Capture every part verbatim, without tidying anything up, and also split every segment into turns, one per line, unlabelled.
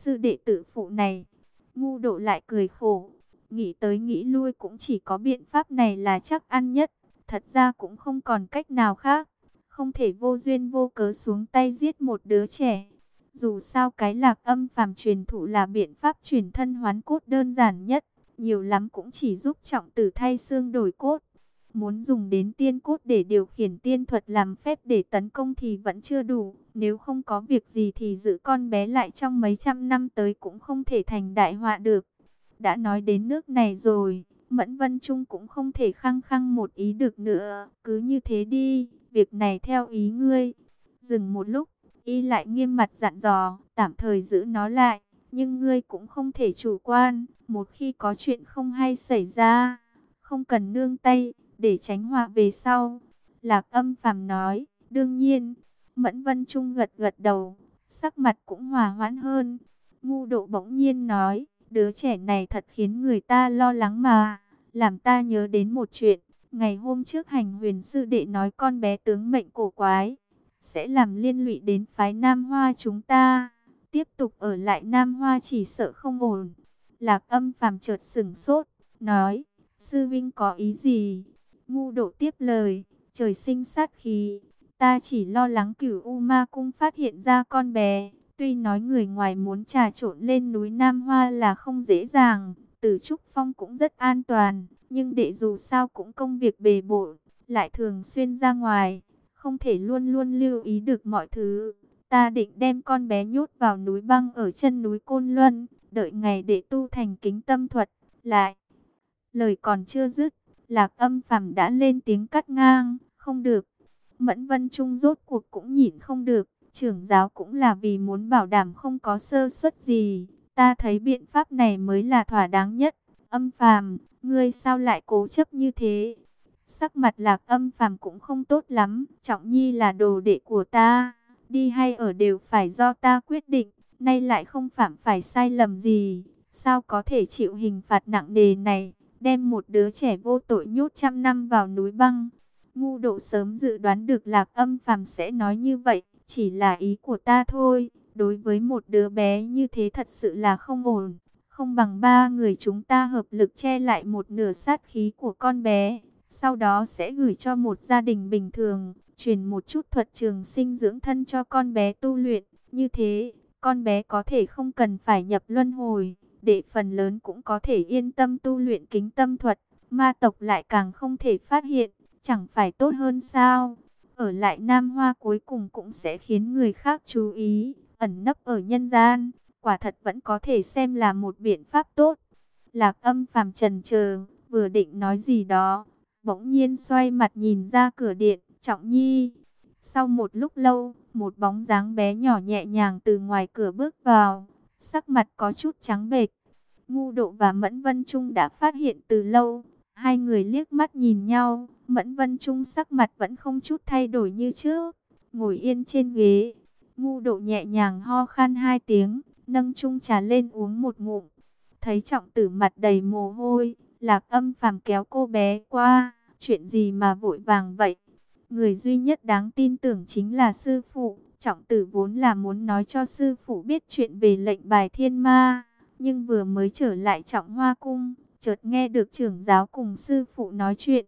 sư đệ tử phụ này. Ngu Độ lại cười khổ, nghĩ tới nghĩ lui cũng chỉ có biện pháp này là chắc ăn nhất. Thật ra cũng không còn cách nào khác, không thể vô duyên vô cớ xuống tay giết một đứa trẻ. Dù sao cái Lạc Âm phàm truyền thụ là biện pháp chuyển thân hoán cốt đơn giản nhất, nhiều lắm cũng chỉ giúp Trọng Tử thay xương đổi cốt. Muốn dùng đến tiên cốt để điều khiển tiên thuật làm phép để tấn công thì vẫn chưa đủ. Nếu không có việc gì thì giữ con bé lại trong mấy trăm năm tới cũng không thể thành đại họa được. Đã nói đến nước này rồi, Mẫn Vân Trung cũng không thể khăng khăng một ý được nữa. Cứ như thế đi, việc này theo ý ngươi. Dừng một lúc, y lại nghiêm mặt dặn dò, tạm thời giữ nó lại. Nhưng ngươi cũng không thể chủ quan, một khi có chuyện không hay xảy ra, không cần nương tay, để tránh họa về sau. Lạc Âm phàm nói, đương nhiên. Mẫn Vân Trung gật gật đầu, sắc mặt cũng hòa hoãn hơn. Ngu Độ bỗng nhiên nói, đứa trẻ này thật khiến người ta lo lắng mà, làm ta nhớ đến một chuyện. Ngày hôm trước Hành Huyền sư đệ nói con bé tướng mệnh cổ quái, sẽ làm liên lụy đến phái Nam Hoa chúng ta. Tiếp tục ở lại Nam Hoa chỉ sợ không ổn. Lạc Âm phàm chợt sửng sốt, nói, sư vinh có ý gì? Ngu Độ tiếp lời, trời sinh sát khí, ta chỉ lo lắng Cửu U Ma Cung phát hiện ra con bé. Tuy nói người ngoài muốn trà trộn lên núi Nam Hoa là không dễ dàng, Tử Trúc Phong cũng rất an toàn, nhưng đệ dù sao cũng công việc bề bộn, lại thường xuyên ra ngoài, không thể luôn luôn lưu ý được mọi thứ. Ta định đem con bé nhốt vào núi băng ở chân núi Côn Luân, đợi ngày để tu thành kính tâm thuật. Lại, lời còn chưa dứt, Lạc Âm phàm đã lên tiếng cắt ngang, không được. Mẫn Vân Trung rốt cuộc cũng nhịn không được, trưởng giáo cũng là vì muốn bảo đảm không có sơ suất gì. Ta thấy biện pháp này mới là thỏa đáng nhất. Âm phàm, ngươi sao lại cố chấp như thế? Sắc mặt Lạc Âm phàm cũng không tốt lắm. Trọng Nhi là đồ đệ của ta, đi hay ở đều phải do ta quyết định. Nay lại không phạm phải sai lầm gì, sao có thể chịu hình phạt nặng nề này, đem một đứa trẻ vô tội nhốt trăm năm vào núi băng. Ngu Độ sớm dự đoán được Lạc Âm phàm sẽ nói như vậy, chỉ là ý của ta thôi. Đối với một đứa bé như thế thật sự là không ổn, không bằng ba người chúng ta hợp lực che lại một nửa sát khí của con bé, sau đó sẽ gửi cho một gia đình bình thường, truyền một chút thuật trường sinh dưỡng thân cho con bé tu luyện. Như thế, con bé có thể không cần phải nhập luân hồi, để phần lớn cũng có thể yên tâm tu luyện kính tâm thuật, ma tộc lại càng không thể phát hiện. Chẳng phải tốt hơn sao? Ở lại Nam Hoa cuối cùng cũng sẽ khiến người khác chú ý, ẩn nấp ở nhân gian, quả thật vẫn có thể xem là một biện pháp tốt. Lạc Âm phàm trần chờ, vừa định nói gì đó, bỗng nhiên xoay mặt nhìn ra cửa điện, Trọng Nhi. Sau một lúc lâu, một bóng dáng bé nhỏ nhẹ nhàng từ ngoài cửa bước vào, sắc mặt có chút trắng bệch. Ngu Độ và Mẫn Vân Trung đã phát hiện từ lâu. Hai người liếc mắt nhìn nhau, Mẫn Vân Trung sắc mặt vẫn không chút thay đổi như trước, ngồi yên trên ghế. Ngu Độ nhẹ nhàng ho khan hai tiếng, nâng chung trà lên uống một ngụm. Thấy Trọng Tử mặt đầy mồ hôi, Lạc Âm phàm kéo cô bé qua, chuyện gì mà vội vàng vậy? Người duy nhất đáng tin tưởng chính là sư phụ. Trọng Tử vốn là muốn nói cho sư phụ biết chuyện về lệnh bài thiên ma, nhưng vừa mới trở lại Trọng Hoa Cung, chợt nghe được trưởng giáo cùng sư phụ nói chuyện.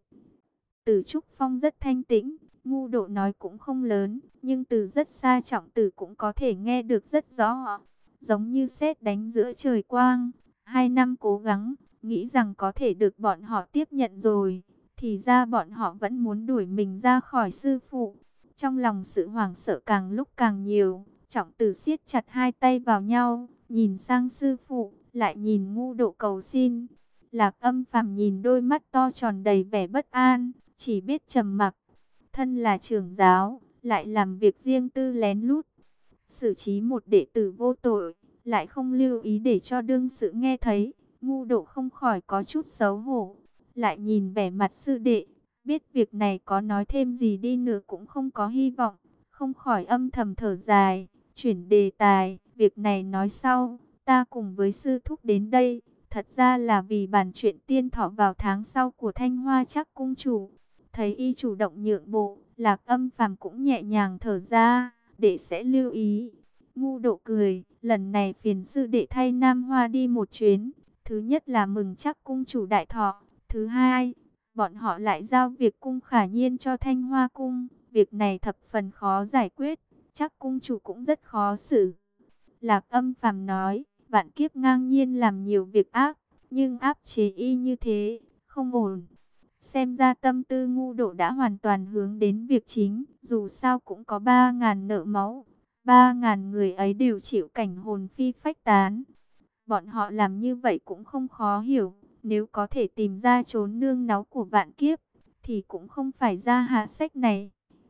Tử Trúc Phong rất thanh tĩnh, Ngu Độ nói cũng không lớn, nhưng từ rất xa Trọng Tử cũng có thể nghe được rất rõ. Giống như sét đánh giữa trời quang, hai năm cố gắng, nghĩ rằng có thể được bọn họ tiếp nhận rồi, thì ra bọn họ vẫn muốn đuổi mình ra khỏi sư phụ. Trong lòng sự hoảng sợ càng lúc càng nhiều, Trọng Tử siết chặt hai tay vào nhau, nhìn sang sư phụ, lại nhìn Ngu Độ cầu xin. Lạc Âm phàm nhìn đôi mắt to tròn đầy vẻ bất an, chỉ biết trầm mặc. Thân là trưởng giáo, lại làm việc riêng tư lén lút, xử trí một đệ tử vô tội, lại không lưu ý để cho đương sự nghe thấy. Ngu Độ không khỏi có chút xấu hổ, lại nhìn vẻ mặt sư đệ, biết việc này có nói thêm gì đi nữa cũng không có hy vọng, không khỏi âm thầm thở dài, chuyển đề tài. Việc này nói sau, ta cùng với sư thúc đến đây, thật ra là vì bàn chuyện tiên thọ vào tháng sau của Thanh Hoa Trắc cung chủ. Thấy y chủ động nhượng bộ, Lạc Âm phàm cũng nhẹ nhàng thở ra, để sẽ lưu ý. Ngu Độ cười, Lần này phiền sư đệ thay Nam Hoa đi một chuyến. Thứ nhất là mừng chắc cung chủ đại thọ. Thứ hai, bọn họ lại giao việc cung Khả Nhiên cho Thanh Hoa cung. Việc này thập phần khó giải quyết, chắc cung chủ cũng rất khó xử. Lạc Âm Phàm nói, vạn kiếp ngang nhiên làm nhiều việc ác, nhưng áp chế y như thế, không ổn. Xem ra tâm tư ngu độ đã hoàn toàn hướng đến việc chính, dù sao cũng có ba ngàn nợ máu. Ba ngàn người ấy đều chịu cảnh hồn phi phách tán. Bọn họ làm như vậy cũng không khó hiểu, nếu có thể tìm ra chốn nương náu của vạn kiếp, thì cũng không phải ra hạ sách này.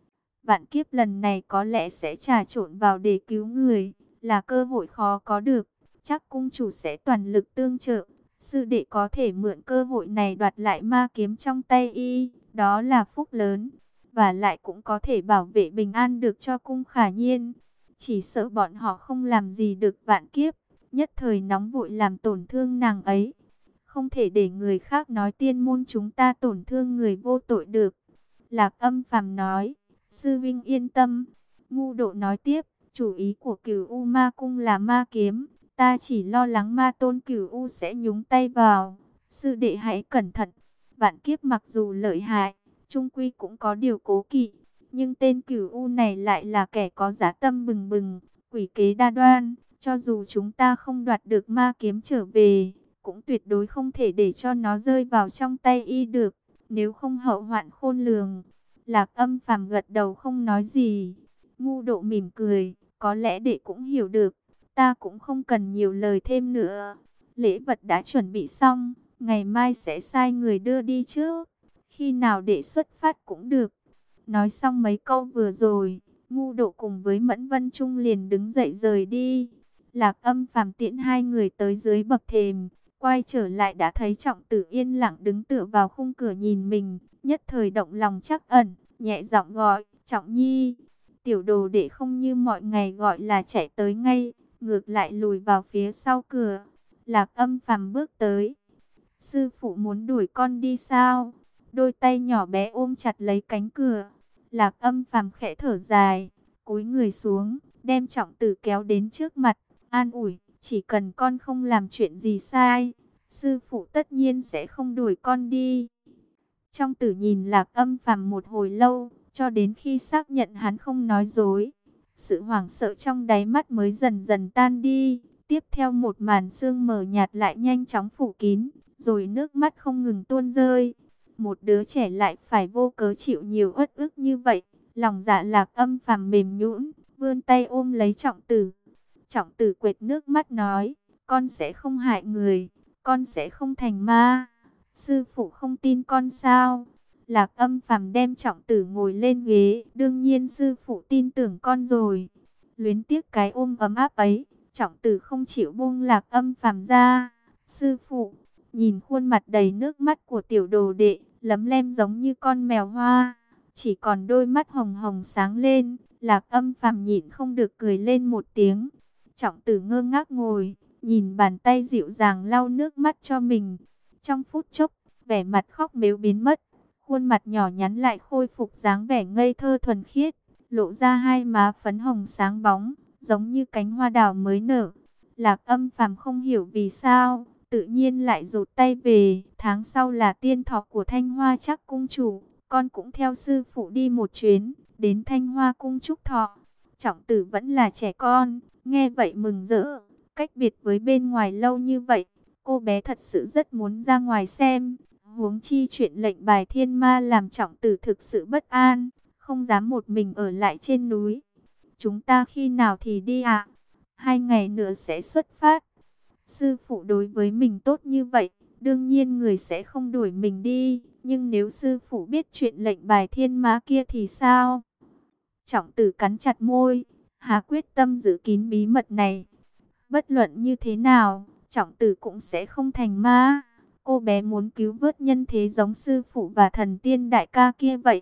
Vạn kiếp lần này có lẽ sẽ trà trộn vào để cứu người, là cơ hội khó có được. Chắc cung chủ sẽ toàn lực tương trợ. Sư đệ có thể mượn cơ hội này đoạt lại ma kiếm trong tay y, đó là phúc lớn. Và lại cũng có thể bảo vệ bình an được cho cung Khả Nhiên. Chỉ sợ bọn họ không làm gì được vạn kiếp, nhất thời nóng vội làm tổn thương nàng ấy. Không thể để người khác nói tiên môn chúng ta tổn thương người vô tội được. Lạc Âm Phàm nói. Sư vinh yên tâm. Ngu độ nói tiếp, chủ ý của Cửu U Ma Cung là ma kiếm, ta chỉ lo lắng ma tôn Cửu U sẽ nhúng tay vào. Sư đệ hãy cẩn thận. Vạn kiếp mặc dù lợi hại, trung quy cũng có điều cố kỵ, nhưng tên Cửu U này lại là kẻ có dã tâm bừng bừng, quỷ kế đa đoan. Cho dù chúng ta không đoạt được ma kiếm trở về, cũng tuyệt đối không thể để cho nó rơi vào trong tay y được, nếu không hậu hoạn khôn lường. Lạc Âm Phàm gật đầu không nói gì. Ngu độ mỉm cười, có lẽ đệ cũng hiểu được, ta cũng không cần nhiều lời thêm nữa. Lễ vật đã chuẩn bị xong, ngày mai sẽ sai người đưa đi trước, khi nào đệ xuất phát cũng được. Nói xong mấy câu vừa rồi, Ngu độ cùng với Mẫn Vân Trung liền đứng dậy rời đi. Lạc Âm Phàm tiễn hai người tới dưới bậc thềm, quay trở lại đã thấy Trọng Tử yên lặng đứng tựa vào khung cửa nhìn mình, nhất thời động lòng trắc ẩn, nhẹ giọng gọi, Trọng Nhi. Tiểu đồ đệ không như mọi ngày gọi là chạy tới ngay, ngược lại lùi vào phía sau cửa. Lạc Âm Phàm bước tới. Sư phụ muốn đuổi con đi sao? Đôi tay nhỏ bé ôm chặt lấy cánh cửa. Lạc Âm Phàm khẽ thở dài, cúi người xuống, đem Trọng Tử kéo đến trước mặt, an ủi, chỉ cần con không làm chuyện gì sai, sư phụ tất nhiên sẽ không đuổi con đi. Trong Tử nhìn Lạc Âm Phàm một hồi lâu, cho đến khi xác nhận hắn không nói dối, sự hoảng sợ trong đáy mắt mới dần dần tan đi. Tiếp theo một màn sương mờ nhạt lại nhanh chóng phủ kín, rồi nước mắt không ngừng tuôn rơi. Một đứa trẻ lại phải vô cớ chịu nhiều uất ức như vậy, lòng dạ Lạc Âm Phàm mềm nhũn, vươn tay ôm lấy Trọng Tử. Trọng Tử quệt nước mắt nói, con sẽ không hại người, con sẽ không thành ma. Sư phụ không tin con sao? Lạc Âm Phàm đem Trọng Tử ngồi lên ghế, đương nhiên sư phụ tin tưởng con rồi. Luyến tiếc cái ôm ấm áp ấy, Trọng Tử không chịu buông Lạc Âm Phàm ra. Sư phụ, nhìn khuôn mặt đầy nước mắt của tiểu đồ đệ, lấm lem giống như con mèo hoa, chỉ còn đôi mắt hồng hồng sáng lên. Lạc Âm Phàm nhịn không được cười lên một tiếng. Trọng Tử ngơ ngác ngồi, nhìn bàn tay dịu dàng lau nước mắt cho mình. Trong phút chốc, vẻ mặt khóc mếu biến mất, khuôn mặt nhỏ nhắn lại khôi phục dáng vẻ ngây thơ thuần khiết, lộ ra hai má phấn hồng sáng bóng, giống như cánh hoa đào mới nở. Lạc Âm Phàm không hiểu vì sao, tự nhiên lại rụt tay về. Tháng sau là tiên thọ của Thanh Hoa Trắc cung chủ, con cũng theo sư phụ đi một chuyến, đến Thanh Hoa cung chúc thọ. Trọng Tử vẫn là trẻ con, nghe vậy mừng rỡ. Cách biệt với bên ngoài lâu như vậy, cô bé thật sự rất muốn ra ngoài xem. Huống chi chuyện lệnh bài thiên ma làm Trọng Tử thực sự bất an, không dám một mình ở lại trên núi. Chúng ta khi nào thì đi ạ? Hai ngày nữa sẽ xuất phát. Sư phụ đối với mình tốt như vậy, đương nhiên người sẽ không đuổi mình đi. Nhưng nếu sư phụ biết chuyện lệnh bài thiên ma kia thì sao? Trọng Tử cắn chặt môi, hà quyết tâm giữ kín bí mật này. Bất luận như thế nào, Trọng Tử cũng sẽ không thành ma. Cô bé muốn cứu vớt nhân thế giống sư phụ và thần tiên đại ca kia vậy.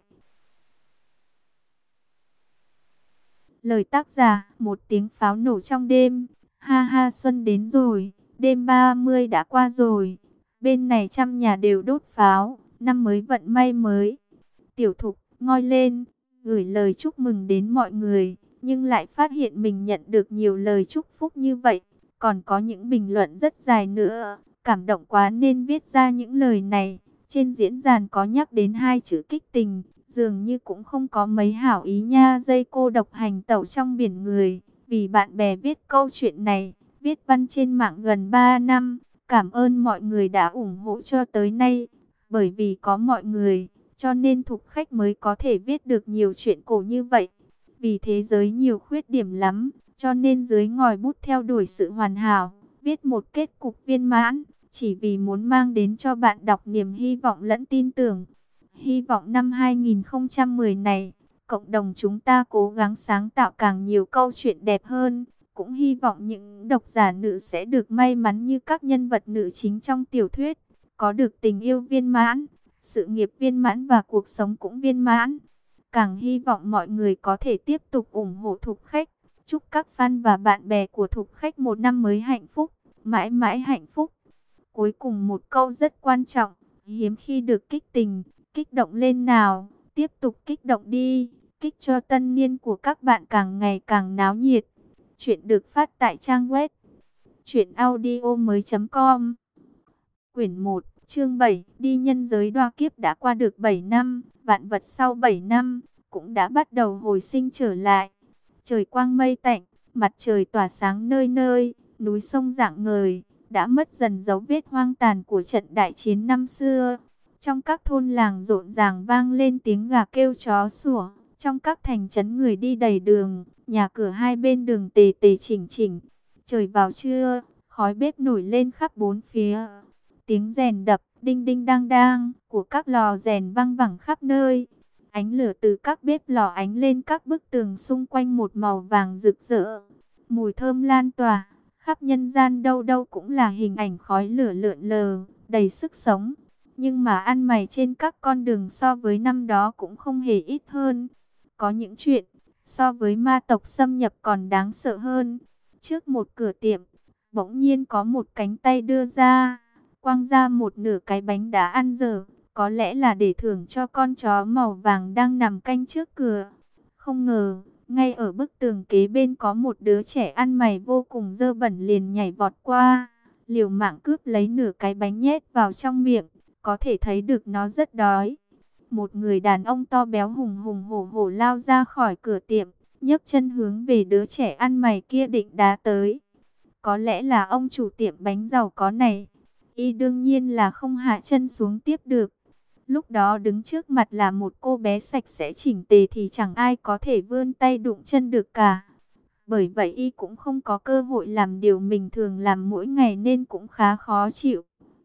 Lời tác giả, một tiếng pháo nổ trong đêm. Ha ha, xuân đến rồi, đêm ba mươi đã qua rồi. Bên này trăm nhà đều đốt pháo, năm mới vận may mới. Tiểu Thục, ngoi lên, gửi lời chúc mừng đến mọi người. nhưng lại phát hiện mình nhận được nhiều lời chúc phúc như vậy. Còn có những bình luận rất dài nữa, cảm động quá nên viết ra những lời này. Trên diễn đàn có nhắc đến hai chữ kích tình, dường như cũng không có mấy hảo ý nha. Dây cô độc hành tẩu trong biển người, vì bạn bè viết câu chuyện này, viết văn trên mạng gần ba năm. Cảm ơn mọi người đã ủng hộ cho tới nay. Bởi vì có mọi người, cho nên Thục Khách mới có thể viết được nhiều chuyện cổ như vậy. Vì thế giới nhiều khuyết điểm lắm, cho nên dưới ngòi bút theo đuổi sự hoàn hảo, viết một kết cục viên mãn, chỉ vì muốn mang đến cho bạn đọc niềm hy vọng lẫn tin tưởng. Hy vọng năm hai nghìn không trăm mười này, cộng đồng chúng ta cố gắng sáng tạo càng nhiều câu chuyện đẹp hơn. Cũng hy vọng những độc giả nữ sẽ được may mắn như các nhân vật nữ chính trong tiểu thuyết, có được tình yêu viên mãn, sự nghiệp viên mãn và cuộc sống cũng viên mãn. Càng hy vọng mọi người có thể tiếp tục ủng hộ Thục Khách. Chúc các fan và bạn bè của Thục Khách một năm mới hạnh phúc, mãi mãi hạnh phúc. Cuối cùng một câu rất quan trọng, hiếm khi được kích tình, kích động lên nào, tiếp tục kích động đi, kích cho tân niên của các bạn càng ngày càng náo nhiệt. Chuyện được phát tại trang web truyện audio mới chấm com. Quyển một, chương bảy, đi nhân giới đoa kiếp đã qua được bảy năm, vạn vật sau bảy năm cũng đã bắt đầu hồi sinh trở lại. Trời quang mây tạnh, mặt trời tỏa sáng nơi nơi, núi sông rạng ngời, đã mất dần dấu vết hoang tàn của trận đại chiến năm xưa. Trong các thôn làng rộn ràng vang lên tiếng gà kêu chó sủa, trong các thành trấn người đi đầy đường, nhà cửa hai bên đường tề tề chỉnh chỉnh. Trời vào trưa, khói bếp nổi lên khắp bốn phía. Tiếng rèn đập, đinh đinh đang đang, của các lò rèn văng vẳng khắp nơi. Ánh lửa từ các bếp lò ánh lên các bức tường xung quanh một màu vàng rực rỡ. Mùi thơm lan tỏa, khắp nhân gian đâu đâu cũng là hình ảnh khói lửa lượn lờ, đầy sức sống. Nhưng mà ăn mày trên các con đường so với năm đó cũng không hề ít hơn. Có những chuyện, so với ma tộc xâm nhập còn đáng sợ hơn. Trước một cửa tiệm, bỗng nhiên có một cánh tay đưa ra, quăng ra một nửa cái bánh đã ăn dở, có lẽ là để thưởng cho con chó màu vàng đang nằm canh trước cửa. Không ngờ, ngay ở bức tường kế bên có một đứa trẻ ăn mày vô cùng dơ bẩn liền nhảy vọt qua, liều mạng cướp lấy nửa cái bánh nhét vào trong miệng, có thể thấy được nó rất đói. Một người đàn ông to béo hùng hùng hổ hổ lao ra khỏi cửa tiệm, nhấc chân hướng về đứa trẻ ăn mày kia định đá tới. Có lẽ là ông chủ tiệm bánh giàu có này, y đương nhiên là không hạ chân xuống tiếp được. Lúc đó đứng trước mặt là một cô bé sạch sẽ chỉnh tề thì chẳng ai có thể vươn tay đụng chân được cả. Bởi vậy y cũng không có cơ hội làm điều mình thường làm mỗi ngày nên cũng khá khó chịu.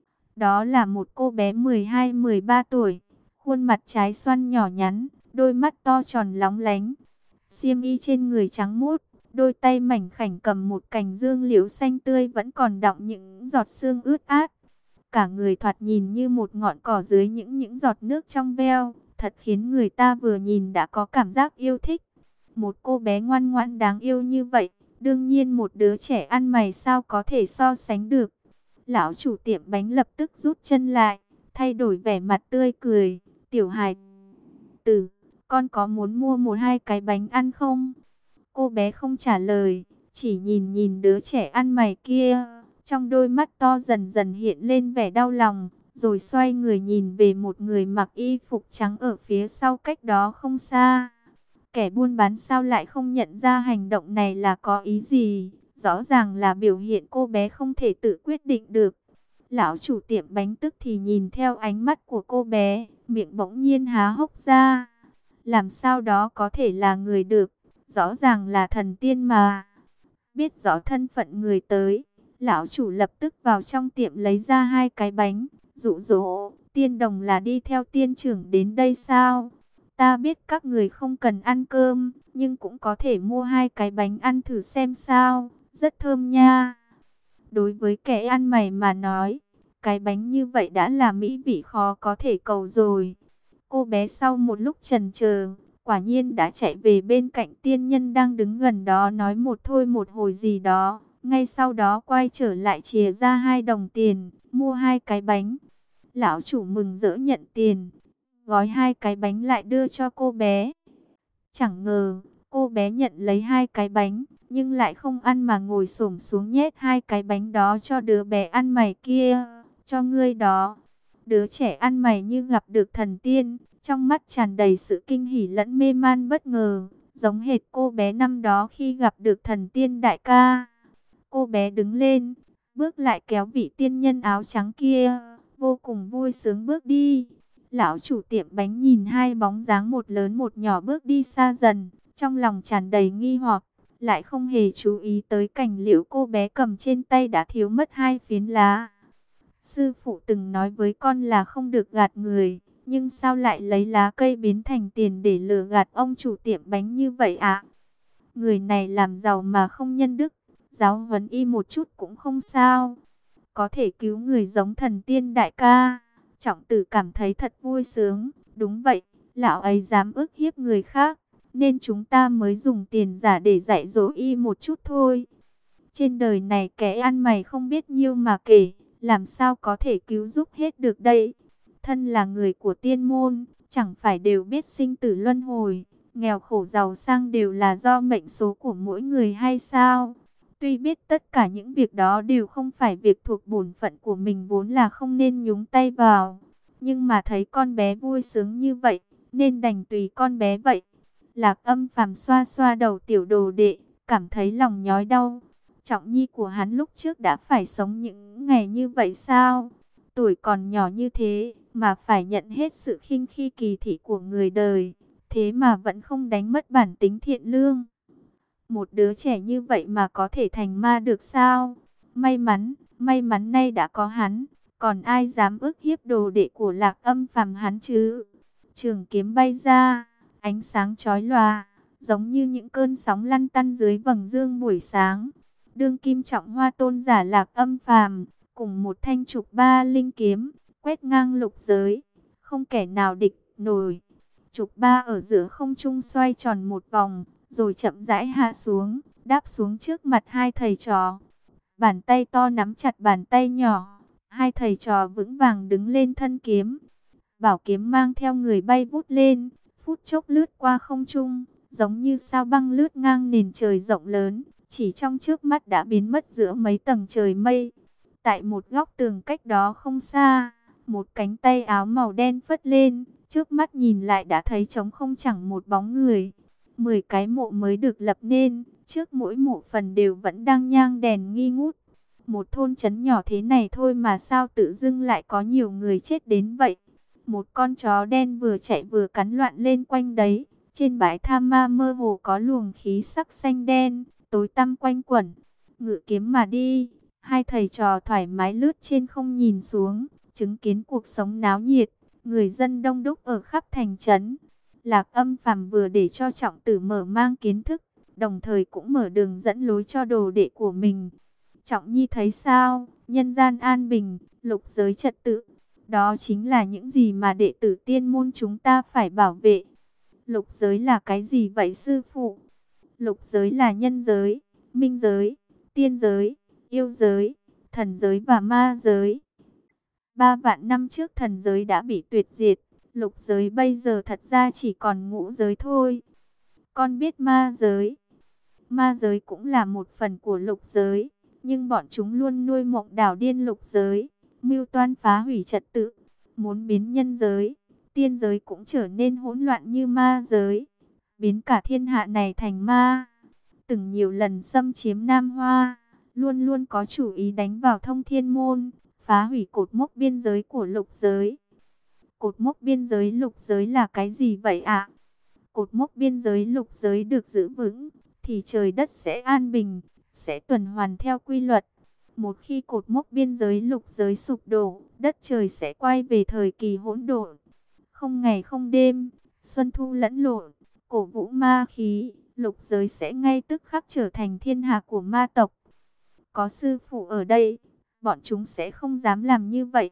Đó là một cô bé mười hai mười ba tuổi, khuôn mặt trái xoan nhỏ nhắn, đôi mắt to tròn lóng lánh. Xiêm y trên người trắng muốt, đôi tay mảnh khảnh cầm một cành dương liễu xanh tươi vẫn còn đọng những giọt sương ướt át. Cả người thoạt nhìn như một ngọn cỏ dưới những những giọt nước trong veo, thật khiến người ta vừa nhìn đã có cảm giác yêu thích. Một cô bé ngoan ngoãn đáng yêu như vậy, đương nhiên một đứa trẻ ăn mày sao có thể so sánh được. Lão chủ tiệm bánh lập tức rút chân lại, thay đổi vẻ mặt tươi cười. Tiểu hài tử, con có muốn mua một hai cái bánh ăn không? Cô bé không trả lời, chỉ nhìn nhìn đứa trẻ ăn mày kia. Trong đôi mắt to dần dần hiện lên vẻ đau lòng, rồi xoay người nhìn về một người mặc y phục trắng ở phía sau cách đó không xa. Kẻ buôn bán sao lại không nhận ra hành động này là có ý gì? Rõ ràng là biểu hiện cô bé không thể tự quyết định được. Lão chủ tiệm bánh tức thì nhìn theo ánh mắt của cô bé, miệng bỗng nhiên há hốc ra. Làm sao đó có thể là người được? Rõ ràng là thần tiên mà. Biết rõ thân phận người tới, lão chủ lập tức vào trong tiệm lấy ra hai cái bánh, dụ dỗ, tiên đồng là đi theo tiên trưởng đến đây sao? Ta biết các người không cần ăn cơm, nhưng cũng có thể mua hai cái bánh ăn thử xem sao, rất thơm nha. Đối với kẻ ăn mày mà nói, cái bánh như vậy đã là mỹ vị khó có thể cầu rồi. Cô bé sau một lúc chần chờ, quả nhiên đã chạy về bên cạnh tiên nhân đang đứng gần đó nói một thôi một hồi gì đó. Ngay sau đó quay trở lại chìa ra hai đồng tiền, mua hai cái bánh. Lão chủ mừng rỡ nhận tiền, gói hai cái bánh lại đưa cho cô bé. Chẳng ngờ, Cô bé nhận lấy hai cái bánh, nhưng lại không ăn mà ngồi xổm xuống nhét hai cái bánh đó cho đứa bé ăn mày kia. Cho ngươi đó. Đứa trẻ ăn mày như gặp được thần tiên, trong mắt tràn đầy sự kinh hỉ lẫn mê man bất ngờ, giống hệt cô bé năm đó khi gặp được thần tiên đại ca. Cô bé đứng lên, bước lại kéo vị tiên nhân áo trắng kia, vô cùng vui sướng bước đi. Lão chủ tiệm bánh nhìn hai bóng dáng một lớn một nhỏ bước đi xa dần, trong lòng tràn đầy nghi hoặc, lại không hề chú ý tới cảnh liễu cô bé cầm trên tay đã thiếu mất hai phiến lá. Sư phụ từng nói với con là không được gạt người, nhưng sao lại lấy lá cây biến thành tiền để lừa gạt ông chủ tiệm bánh như vậy ạ? Người này làm giàu mà không nhân đức, giáo huấn y một chút cũng không sao. Có thể cứu người giống thần tiên đại ca. Trọng tử cảm thấy thật vui sướng. Đúng vậy, lão ấy dám ức hiếp người khác, nên chúng ta mới dùng tiền giả để dạy dỗ y một chút thôi. Trên đời này kẻ ăn mày không biết nhiêu mà kể, làm sao có thể cứu giúp hết được đây? Thân là người của tiên môn, chẳng phải đều biết sinh tử luân hồi, nghèo khổ giàu sang đều là do mệnh số của mỗi người hay sao? Tuy biết tất cả những việc đó đều không phải việc thuộc bổn phận của mình, vốn là không nên nhúng tay vào, nhưng mà thấy con bé vui sướng như vậy, nên đành tùy con bé vậy. Lạc Âm Phàm xoa xoa đầu tiểu đồ đệ, cảm thấy lòng nhói đau. Trọng nhi của hắn lúc trước đã phải sống những ngày như vậy sao? Tuổi còn nhỏ như thế mà phải nhận hết sự khinh khi kỳ thị của người đời, thế mà vẫn không đánh mất bản tính thiện lương. Một đứa trẻ như vậy mà có thể thành ma được sao? May mắn, may mắn nay đã có hắn, còn ai dám ức hiếp đồ đệ của Lạc Âm Phàm hắn chứ? Trường kiếm bay ra, ánh sáng chói lòa, giống như những cơn sóng lăn tăn dưới vầng dương buổi sáng. Đương kim trọng hoa tôn giả Lạc Âm Phàm cùng một thanh trục ba linh kiếm, quét ngang lục giới, không kẻ nào địch nổi. Trục ba ở giữa không trung xoay tròn một vòng, rồi chậm rãi hạ xuống, đáp xuống trước mặt hai thầy trò. Bàn tay to nắm chặt bàn tay nhỏ, hai thầy trò vững vàng đứng lên thân kiếm. Bảo kiếm mang theo người bay vút lên, phút chốc lướt qua không trung, giống như sao băng lướt ngang nền trời rộng lớn, chỉ trong trước mắt đã biến mất giữa mấy tầng trời mây. Tại một góc tường cách đó không xa, một cánh tay áo màu đen phất lên, trước mắt nhìn lại đã thấy trống không chẳng một bóng người. Mười cái mộ mới được lập nên, trước mỗi mộ phần đều vẫn đang nhang đèn nghi ngút. Một thôn trấn nhỏ thế này thôi mà sao tự dưng lại có nhiều người chết đến vậy? Một con chó đen vừa chạy vừa cắn loạn lên quanh đấy. Trên bãi tha ma mơ hồ có luồng khí sắc xanh đen, tối tăm quanh quẩn. Ngự kiếm mà đi, hai thầy trò thoải mái lướt trên không nhìn xuống, chứng kiến cuộc sống náo nhiệt, người dân đông đúc ở khắp thành trấn. Lạc Âm Phàm vừa để cho Trọng Tử mở mang kiến thức, đồng thời cũng mở đường dẫn lối cho đồ đệ của mình. Trọng nhi thấy sao? Nhân gian an bình, lục giới trật tự, đó chính là những gì mà đệ tử tiên môn chúng ta phải bảo vệ. Lục giới là cái gì vậy sư phụ? Lục giới là nhân giới, minh giới, tiên giới, yêu giới, thần giới và ma giới. Ba vạn năm trước thần giới đã bị tuyệt diệt, lục giới bây giờ thật ra chỉ còn ngũ giới thôi. Con biết ma giới. Ma giới cũng là một phần của lục giới, nhưng bọn chúng luôn nuôi mộng đảo điên lục giới, mưu toan phá hủy trật tự, muốn biến nhân giới, tiên giới cũng trở nên hỗn loạn như ma giới, biến cả thiên hạ này thành ma. Từng nhiều lần xâm chiếm Nam Hoa, luôn luôn có chủ ý đánh vào Thông Thiên Môn, phá hủy cột mốc biên giới của lục giới. Cột mốc biên giới lục giới là cái gì vậy ạ? Cột mốc biên giới lục giới được giữ vững, thì trời đất sẽ an bình, sẽ tuần hoàn theo quy luật. Một khi cột mốc biên giới lục giới sụp đổ, đất trời sẽ quay về thời kỳ hỗn độn. Không ngày không đêm, xuân thu lẫn lộn, cổ vũ ma khí, lục giới sẽ ngay tức khắc trở thành thiên hạ của ma tộc. Có sư phụ ở đây, bọn chúng sẽ không dám làm như vậy.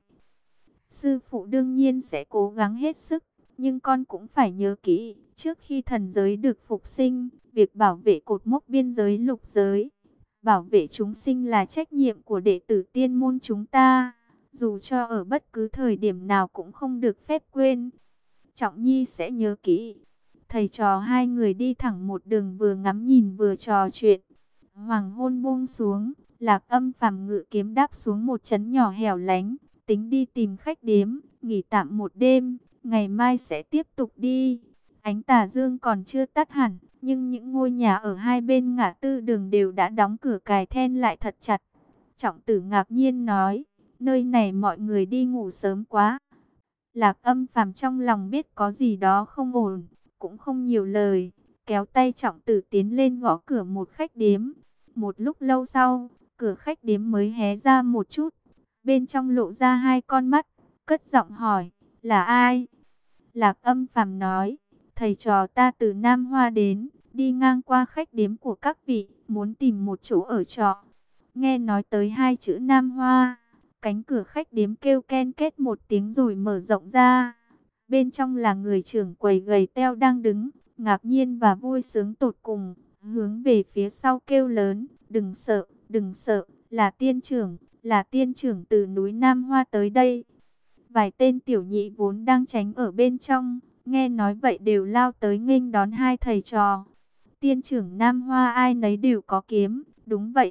Sư phụ đương nhiên sẽ cố gắng hết sức, nhưng con cũng phải nhớ kỹ, trước khi thần giới được phục sinh, việc bảo vệ cột mốc biên giới lục giới, bảo vệ chúng sinh là trách nhiệm của đệ tử tiên môn chúng ta, dù cho ở bất cứ thời điểm nào cũng không được phép quên. Trọng nhi sẽ nhớ kỹ. Thầy trò hai người đi thẳng một đường, vừa ngắm nhìn vừa trò chuyện. Hoàng hôn buông xuống, Lạc Âm Phàm ngự kiếm đáp xuống một trấn nhỏ hẻo lánh, tính đi tìm khách điếm, nghỉ tạm một đêm, ngày mai sẽ tiếp tục đi. Ánh tà dương còn chưa tắt hẳn, nhưng những ngôi nhà ở hai bên ngã tư đường đều đã đóng cửa cài then lại thật chặt. Trọng Tử ngạc nhiên nói, nơi này mọi người đi ngủ sớm quá. Lạc Âm Phàm trong lòng biết có gì đó không ổn, cũng không nhiều lời, kéo tay Trọng Tử tiến lên gõ cửa một khách điếm. Một lúc lâu sau, cửa khách điếm mới hé ra một chút, bên trong lộ ra hai con mắt, cất giọng hỏi, là ai? Lạc Âm Phàm nói, thầy trò ta từ Nam Hoa đến, đi ngang qua khách điếm của các vị, muốn tìm một chỗ ở trọ. Nghe nói tới hai chữ Nam Hoa, cánh cửa khách điếm kêu ken két một tiếng rồi mở rộng ra. Bên trong là người trưởng quầy gầy teo đang đứng, ngạc nhiên và vui sướng tột cùng, hướng về phía sau kêu lớn, đừng sợ, đừng sợ, là tiên trưởng, là tiên trưởng từ núi Nam Hoa tới đây. Vài tên tiểu nhị vốn đang tránh ở bên trong, nghe nói vậy đều lao tới nghênh đón hai thầy trò. Tiên trưởng Nam Hoa ai nấy đều có kiếm, đúng vậy.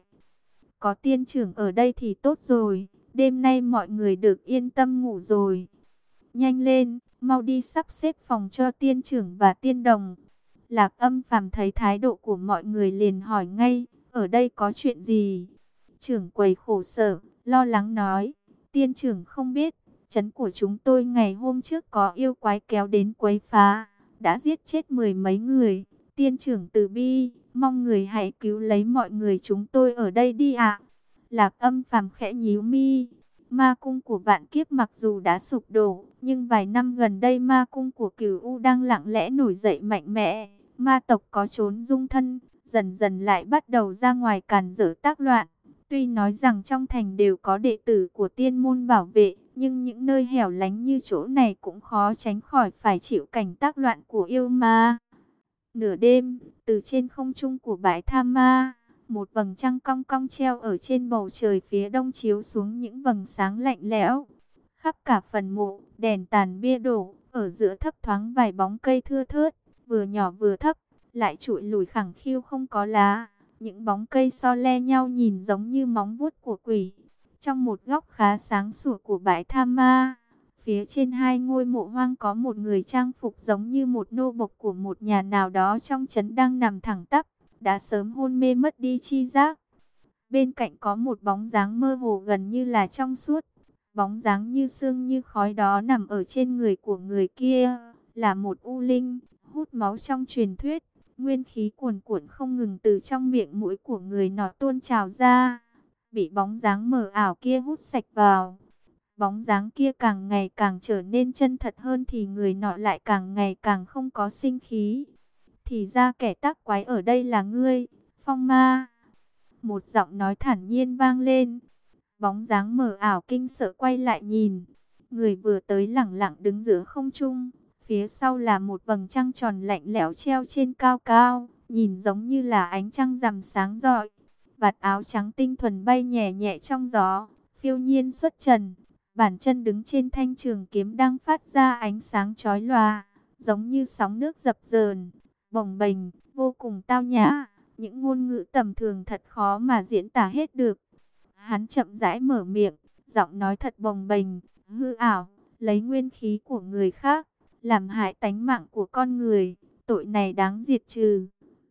Có tiên trưởng ở đây thì tốt rồi, đêm nay mọi người được yên tâm ngủ rồi. Nhanh lên, mau đi sắp xếp phòng cho tiên trưởng và tiên đồng. Lạc Âm Phàm thấy thái độ của mọi người liền hỏi ngay, ở đây có chuyện gì? Trưởng quầy khổ sở, lo lắng nói, tiên trưởng không biết, trấn của chúng tôi ngày hôm trước có yêu quái kéo đến quấy phá, đã giết chết mười mấy người. Tiên trưởng từ bi, mong người hãy cứu lấy mọi người chúng tôi ở đây đi ạ. Lạc Âm Phàm khẽ nhíu mi. Ma cung của Vạn Kiếp mặc dù đã sụp đổ, nhưng vài năm gần đây ma cung của Cửu U đang lặng lẽ nổi dậy mạnh mẽ. Ma tộc có trốn dung thân, dần dần lại bắt đầu ra ngoài càn rỡ tác loạn. Tuy nói rằng trong thành đều có đệ tử của tiên môn bảo vệ, nhưng những nơi hẻo lánh như chỗ này cũng khó tránh khỏi phải chịu cảnh tác loạn của yêu ma. Nửa đêm, từ trên không trung của bãi Tha Ma, một vầng trăng cong cong treo ở trên bầu trời phía đông chiếu xuống những vầng sáng lạnh lẽo. Khắp cả phần mộ, đèn tàn bia đổ, ở giữa thấp thoáng vài bóng cây thưa thớt, vừa nhỏ vừa thấp, lại trụi lùi khẳng khiu không có lá. Những bóng cây so le nhau nhìn giống như móng vuốt của quỷ. Trong một góc khá sáng sủa của bãi Tha Ma, phía trên hai ngôi mộ hoang có một người trang phục giống như một nô bộc của một nhà nào đó trong trấn đang nằm thẳng tắp, đã sớm hôn mê mất đi chi giác. Bên cạnh có một bóng dáng mơ hồ gần như là trong suốt, bóng dáng như sương như khói đó nằm ở trên người của người kia, là một u linh, hút máu trong truyền thuyết. Nguyên khí cuồn cuộn không ngừng từ trong miệng mũi của người nọ tuôn trào ra, bị bóng dáng mờ ảo kia hút sạch vào. Bóng dáng kia càng ngày càng trở nên chân thật hơn thì người nọ lại càng ngày càng không có sinh khí. Thì ra kẻ tác quái ở đây là ngươi, Phong Ma. Một giọng nói thản nhiên vang lên. Bóng dáng mờ ảo kinh sợ quay lại nhìn. Người vừa tới lẳng lặng đứng giữa không trung. Phía sau là một vầng trăng tròn lạnh lẽo treo trên cao cao, nhìn giống như là ánh trăng rằm sáng rọi. Vạt áo trắng tinh thuần bay nhẹ nhẹ trong gió, phiêu nhiên xuất trần. Bàn chân đứng trên thanh trường kiếm đang phát ra ánh sáng chói lòa, giống như sóng nước dập dờn, bồng bềnh, vô cùng tao nhã. Những ngôn ngữ tầm thường thật khó mà diễn tả hết được. Hắn chậm rãi mở miệng, giọng nói thật bồng bềnh, hư ảo, lấy nguyên khí của người khác, làm hại tánh mạng của con người, tội này đáng diệt trừ.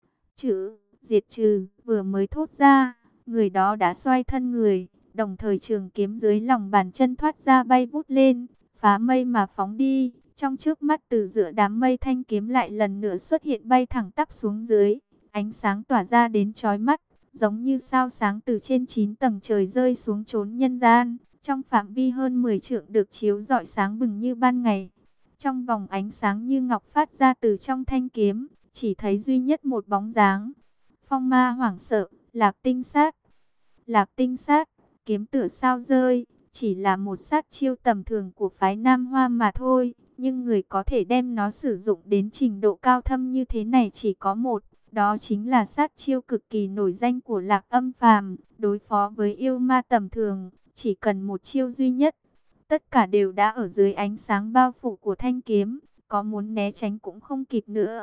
Chữ diệt trừ vừa mới thốt ra, người đó đã xoay thân người, đồng thời trường kiếm dưới lòng bàn chân thoát ra bay vút lên, phá mây mà phóng đi. Trong trước mắt từ giữa đám mây thanh kiếm lại lần nữa xuất hiện bay thẳng tắp xuống dưới, ánh sáng tỏa ra đến chói mắt, giống như sao sáng từ trên chín tầng trời rơi xuống chốn nhân gian, trong phạm vi hơn mười trượng được chiếu rọi sáng bừng như ban ngày. Trong vòng ánh sáng như ngọc phát ra từ trong thanh kiếm, chỉ thấy duy nhất một bóng dáng. Phong Ma hoảng sợ, Lạc Tinh Sát. Lạc Tinh Sát, kiếm tựa sao rơi, chỉ là một sát chiêu tầm thường của phái Nam Hoa mà thôi, nhưng người có thể đem nó sử dụng đến trình độ cao thâm như thế này chỉ có một, đó chính là sát chiêu cực kỳ nổi danh của Lạc Âm Phàm. Đối phó với yêu ma tầm thường, chỉ cần một chiêu duy nhất. Tất cả đều đã ở dưới ánh sáng bao phủ của thanh kiếm, có muốn né tránh cũng không kịp nữa.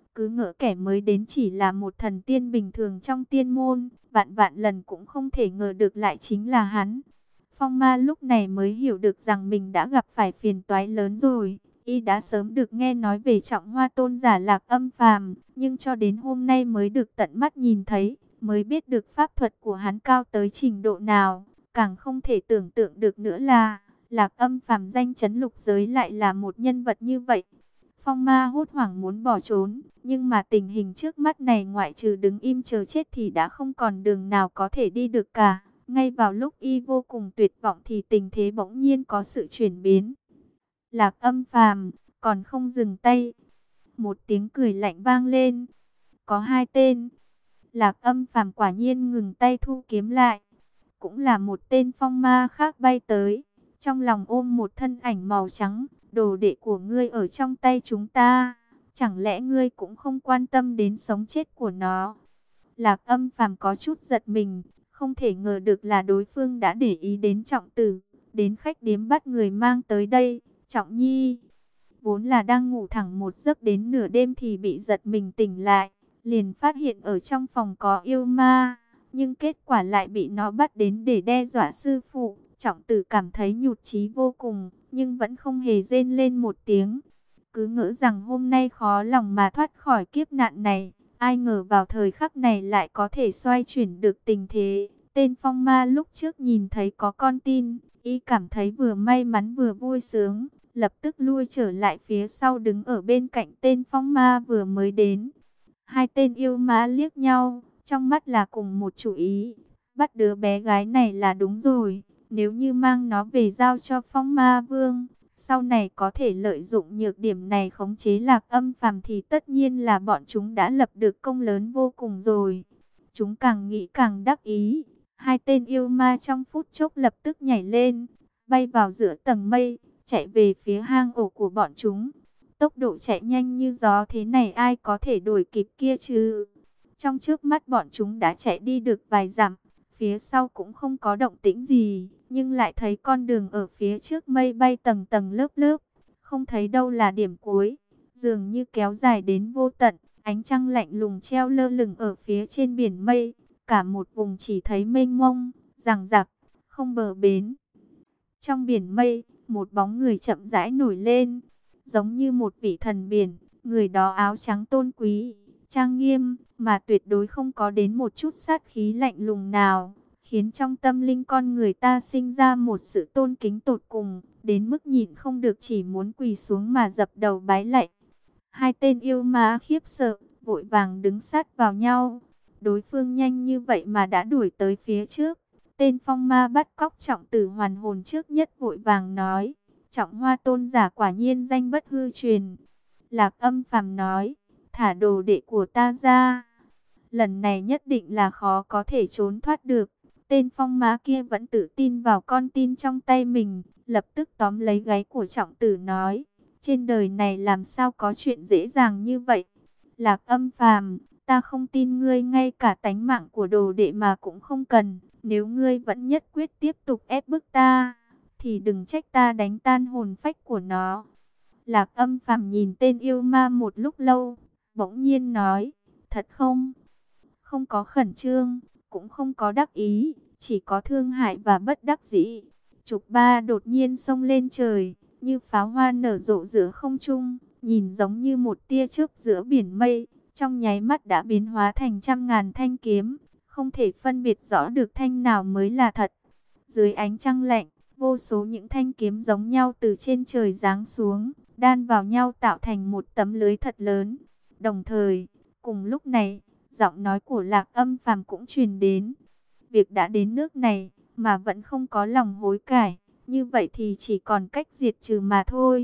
Cứ ngỡ kẻ mới đến chỉ là một thần tiên bình thường trong tiên môn, vạn vạn lần cũng không thể ngờ được lại chính là hắn. Phong Ma lúc này mới hiểu được rằng mình đã gặp phải phiền toái lớn rồi. Y đã sớm được nghe nói về Trọng Hoa tôn giả Lạc Âm Phàm, nhưng cho đến hôm nay mới được tận mắt nhìn thấy, mới biết được pháp thuật của hắn cao tới trình độ nào. Càng không thể tưởng tượng được nữa là Lạc Âm Phàm danh chấn lục giới lại là một nhân vật như vậy. Phong Ma hốt hoảng muốn bỏ trốn, nhưng mà tình hình trước mắt này ngoại trừ đứng im chờ chết thì đã không còn đường nào có thể đi được cả. Ngay vào lúc y vô cùng tuyệt vọng thì tình thế bỗng nhiên có sự chuyển biến. Lạc Âm Phàm còn không dừng tay. Một tiếng cười lạnh vang lên. Có hai tên. Lạc Âm Phàm quả nhiên ngừng tay thu kiếm lại. Cũng là một tên phong ma khác bay tới. Trong lòng ôm một thân ảnh màu trắng. Đồ đệ của ngươi ở trong tay chúng ta. Chẳng lẽ ngươi cũng không quan tâm đến sống chết của nó? Lạc Âm Phàm có chút giật mình. Không thể ngờ được là đối phương đã để ý đến Trọng Tử. Đến khách điếm bắt người mang tới đây. Trọng Nhi vốn là đang ngủ thẳng một giấc đến nửa đêm thì bị giật mình tỉnh lại. Liền phát hiện ở trong phòng có yêu ma. Nhưng kết quả lại bị nó bắt đến để đe dọa sư phụ. Trọng Tử cảm thấy nhụt chí vô cùng, nhưng vẫn không hề rên lên một tiếng. Cứ ngỡ rằng hôm nay khó lòng mà thoát khỏi kiếp nạn này. Ai ngờ vào thời khắc này lại có thể xoay chuyển được tình thế. Tên phong ma lúc trước nhìn thấy có con tin, y cảm thấy vừa may mắn vừa vui sướng. Lập tức lui trở lại phía sau đứng ở bên cạnh tên phong ma vừa mới đến. Hai tên yêu ma liếc nhau, trong mắt là cùng một chủ ý. Bắt đứa bé gái này là đúng rồi. Nếu như mang nó về giao cho Phong Ma Vương, sau này có thể lợi dụng nhược điểm này khống chế Lạc Âm Phàm thì tất nhiên là bọn chúng đã lập được công lớn vô cùng rồi. Chúng càng nghĩ càng đắc ý. Hai tên yêu ma trong phút chốc lập tức nhảy lên, bay vào giữa tầng mây, chạy về phía hang ổ của bọn chúng. Tốc độ chạy nhanh như gió thế này ai có thể đuổi kịp kia chứ? Trong trước mắt bọn chúng đã chạy đi được vài dặm. Phía sau cũng không có động tĩnh gì, nhưng lại thấy con đường ở phía trước mây bay tầng tầng lớp lớp, không thấy đâu là điểm cuối, dường như kéo dài đến vô tận. Ánh trăng lạnh lùng treo lơ lửng ở phía trên biển mây, cả một vùng chỉ thấy mênh mông, dằng dặc, không bờ bến. Trong biển mây, một bóng người chậm rãi nổi lên, giống như một vị thần biển. Người đó áo trắng tôn quý, trang nghiêm, mà tuyệt đối không có đến một chút sát khí lạnh lùng nào, khiến trong tâm linh con người ta sinh ra một sự tôn kính tột cùng, đến mức nhịn không được chỉ muốn quỳ xuống mà dập đầu bái lạy. Hai tên yêu ma khiếp sợ, vội vàng đứng sát vào nhau. Đối phương nhanh như vậy mà đã đuổi tới phía trước. Tên phong ma bắt cóc Trọng Tử hoàn hồn trước nhất vội vàng nói: Trọng Hoa tôn giả quả nhiên danh bất hư truyền. Lạc Âm Phàm nói: thả đồ đệ của ta ra. Lần này nhất định là khó có thể trốn thoát được. Tên phong má kia vẫn tự tin vào con tin trong tay mình, lập tức tóm lấy gáy của Trọng Tử nói: trên đời này làm sao có chuyện dễ dàng như vậy? Lạc Âm Phàm, ta không tin ngươi ngay cả tánh mạng của đồ đệ mà cũng không cần. Nếu ngươi vẫn nhất quyết tiếp tục ép bức ta, thì đừng trách ta đánh tan hồn phách của nó. Lạc Âm Phàm nhìn tên yêu ma một lúc lâu, bỗng nhiên nói: thật không? Không có khẩn trương, cũng không có đắc ý, chỉ có thương hại và bất đắc dĩ. Trục ba đột nhiên xông lên trời, như pháo hoa nở rộ giữa không trung, nhìn giống như một tia chớp giữa biển mây, trong nháy mắt đã biến hóa thành trăm ngàn thanh kiếm, không thể phân biệt rõ được thanh nào mới là thật. Dưới ánh trăng lạnh, vô số những thanh kiếm giống nhau từ trên trời giáng xuống, đan vào nhau tạo thành một tấm lưới thật lớn. Đồng thời, cùng lúc này, giọng nói của Lạc Âm Phàm cũng truyền đến: việc đã đến nước này mà vẫn không có lòng hối cải, như vậy thì chỉ còn cách diệt trừ mà thôi.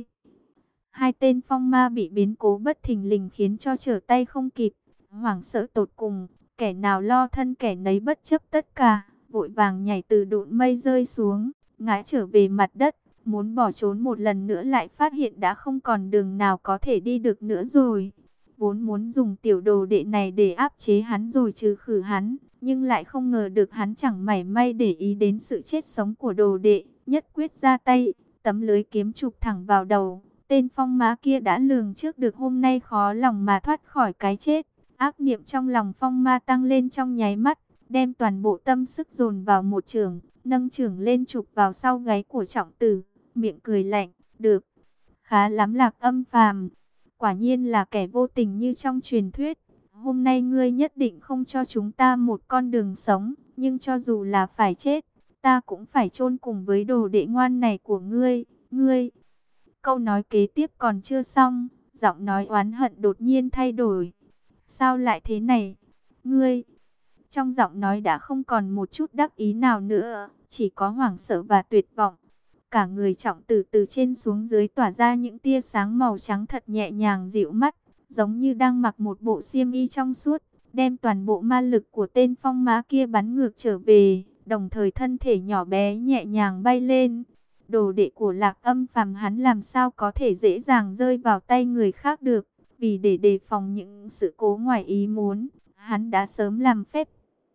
Hai tên phong ma bị biến cố bất thình lình khiến cho trở tay không kịp, hoảng sợ tột cùng, kẻ nào lo thân kẻ nấy bất chấp tất cả, vội vàng nhảy từ đụn mây rơi xuống, ngã trở về mặt đất, muốn bỏ trốn một lần nữa lại phát hiện đã không còn đường nào có thể đi được nữa rồi. Vốn muốn dùng tiểu đồ đệ này để áp chế hắn rồi trừ khử hắn, nhưng lại không ngờ được hắn chẳng mảy may để ý đến sự chết sống của đồ đệ, nhất quyết ra tay, tấm lưới kiếm chụp thẳng vào đầu, Tên phong mã kia đã lường trước được hôm nay khó lòng mà thoát khỏi cái chết. Ác niệm trong lòng phong ma tăng lên trong nháy mắt, đem toàn bộ tâm sức dồn vào một chưởng, nâng chưởng lên chụp vào sau gáy của Trọng Tử, miệng cười lạnh, được, khá lắm Lạc Âm Phàm, quả nhiên là kẻ vô tình như trong truyền thuyết. Hôm nay ngươi nhất định không cho chúng ta một con đường sống, nhưng cho dù là phải chết, ta cũng phải chôn cùng với đồ đệ ngoan này của ngươi, ngươi. Câu nói kế tiếp còn chưa xong, giọng nói oán hận đột nhiên thay đổi. Sao lại thế này? Ngươi! Trong giọng nói đã không còn một chút đắc ý nào nữa, chỉ có hoảng sợ và tuyệt vọng. Cả người Trọng Tử từ trên xuống dưới tỏa ra những tia sáng màu trắng thật nhẹ nhàng dịu mắt, giống như đang mặc một bộ xiêm y trong suốt, đem toàn bộ ma lực của tên phong mã kia bắn ngược trở về, đồng thời thân thể nhỏ bé nhẹ nhàng bay lên. Đồ đệ của Lạc Âm Phàm hắn làm sao có thể dễ dàng rơi vào tay người khác được, vì để đề phòng những sự cố ngoài ý muốn, hắn đã sớm làm phép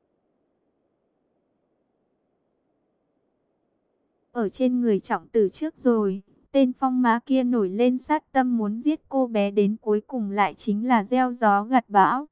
ở trên người Trọng Tử trước rồi. Tên phong mã kia nổi lên sát tâm muốn giết cô bé đến cuối cùng lại chính là gieo gió gặt bão.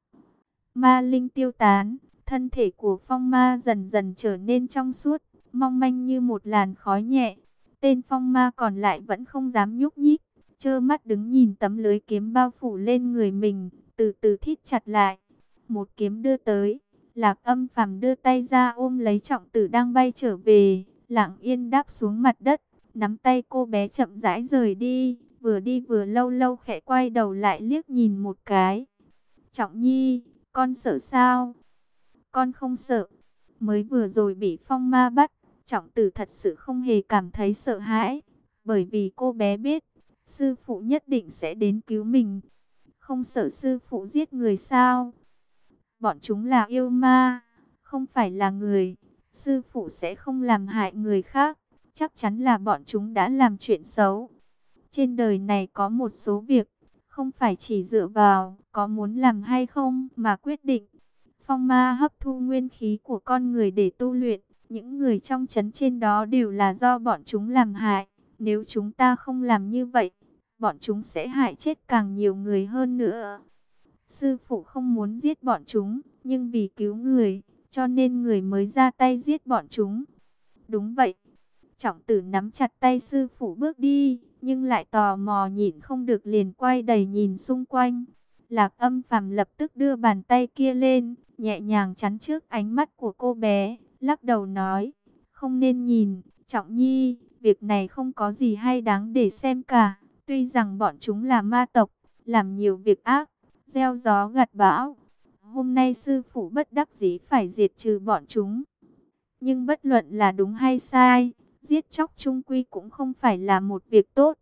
Ma linh tiêu tán, thân thể của phong ma dần dần trở nên trong suốt, mong manh như một làn khói nhẹ. Tên phong ma còn lại vẫn không dám nhúc nhích, trơ mắt đứng nhìn tấm lưới kiếm bao phủ lên người mình, từ từ thít chặt lại. Một kiếm đưa tới, Lạc Âm Phàm đưa tay ra ôm lấy Trọng Tử đang bay trở về, lặng yên đáp xuống mặt đất, nắm tay cô bé chậm rãi rời đi, vừa đi vừa lâu lâu khẽ quay đầu lại liếc nhìn một cái. Trọng Nhi, con sợ sao? Con không sợ. Mới vừa rồi bị phong ma bắt, Trọng Tử thật sự không hề cảm thấy sợ hãi, bởi vì cô bé biết, sư phụ nhất định sẽ đến cứu mình. Không sợ sư phụ giết người sao? Bọn chúng là yêu ma, không phải là người. Sư phụ sẽ không làm hại người khác, chắc chắn là bọn chúng đã làm chuyện xấu. Trên đời này có một số việc, không phải chỉ dựa vào có muốn làm hay không mà quyết định. Phong ma hấp thu nguyên khí của con người để tu luyện, những người trong trấn trên đó đều là do bọn chúng làm hại. Nếu chúng ta không làm như vậy, bọn chúng sẽ hại chết càng nhiều người hơn nữa. Sư phụ không muốn giết bọn chúng, nhưng vì cứu người, cho nên người mới ra tay giết bọn chúng. Đúng vậy. Trọng Tử nắm chặt tay sư phụ bước đi, nhưng lại tò mò nhịn không được liền quay đầy nhìn xung quanh. Lạc Âm Phàm lập tức đưa bàn tay kia lên, nhẹ nhàng chắn trước ánh mắt của cô bé, lắc đầu nói, không nên nhìn, Trọng Nhi, việc này không có gì hay đáng để xem cả. Tuy rằng bọn chúng là ma tộc, làm nhiều việc ác, gieo gió gặt bão. Hôm nay sư phụ bất đắc dĩ phải diệt trừ bọn chúng. Nhưng bất luận là đúng hay sai, giết chóc chung quy cũng không phải là một việc tốt.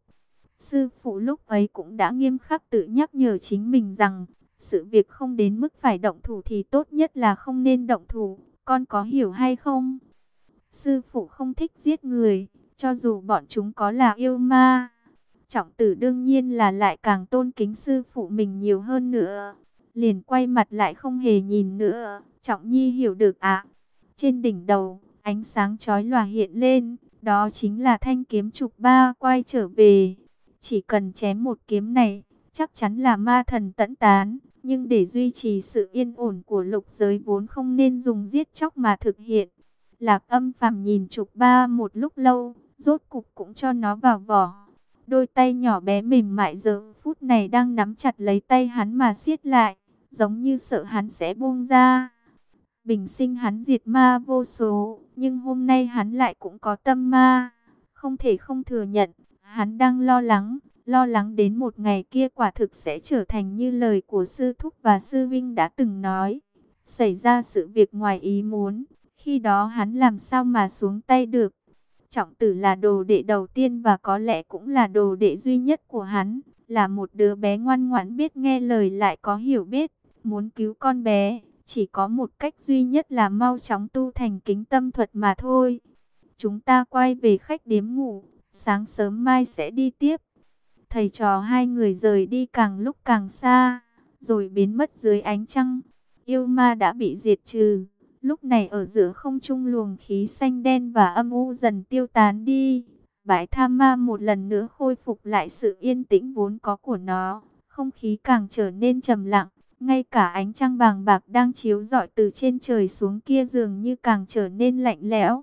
Sư phụ lúc ấy cũng đã nghiêm khắc tự nhắc nhở chính mình rằng, sự việc không đến mức phải động thủ thì tốt nhất là không nên động thủ. Con có hiểu hay không? Sư phụ không thích giết người, cho dù bọn chúng có là yêu ma. Trọng Tử đương nhiên là lại càng tôn kính sư phụ mình nhiều hơn nữa. Liền quay mặt lại không hề nhìn nữa. Trọng Nhi hiểu được ạ. Trên đỉnh đầu, ánh sáng chói lòa hiện lên. Đó chính là thanh kiếm trục ba quay trở về. Chỉ cần chém một kiếm này, chắc chắn là ma thần tẫn tán. Nhưng để duy trì sự yên ổn của lục giới vốn không nên dùng giết chóc mà thực hiện. Lạc Âm Phàm nhìn trục ba một lúc lâu, rốt cục cũng cho nó vào vỏ. Đôi tay nhỏ bé mềm mại giờ phút này đang nắm chặt lấy tay hắn mà siết lại, giống như sợ hắn sẽ buông ra. Bình sinh hắn diệt ma vô số, nhưng hôm nay hắn lại cũng có tâm ma. Không thể không thừa nhận, hắn đang lo lắng, lo lắng đến một ngày kia quả thực sẽ trở thành như lời của sư thúc và sư vinh đã từng nói. Xảy ra sự việc ngoài ý muốn, khi đó hắn làm sao mà xuống tay được. Trọng Tử là đồ đệ đầu tiên và có lẽ cũng là đồ đệ duy nhất của hắn, là một đứa bé ngoan ngoãn biết nghe lời lại có hiểu biết. Muốn cứu con bé, chỉ có một cách duy nhất là mau chóng tu thành kính tâm thuật mà thôi. Chúng ta quay về khách điếm ngủ, sáng sớm mai sẽ đi tiếp. Thầy trò hai người rời đi càng lúc càng xa, rồi biến mất dưới ánh trăng. Yêu ma đã bị diệt trừ. Lúc này ở giữa không trung luồng khí xanh đen và âm u dần tiêu tán đi. Bãi Tha Ma một lần nữa khôi phục lại sự yên tĩnh vốn có của nó, không khí càng trở nên trầm lặng, ngay cả ánh trăng vàng bạc đang chiếu rọi từ trên trời xuống kia dường như càng trở nên lạnh lẽo.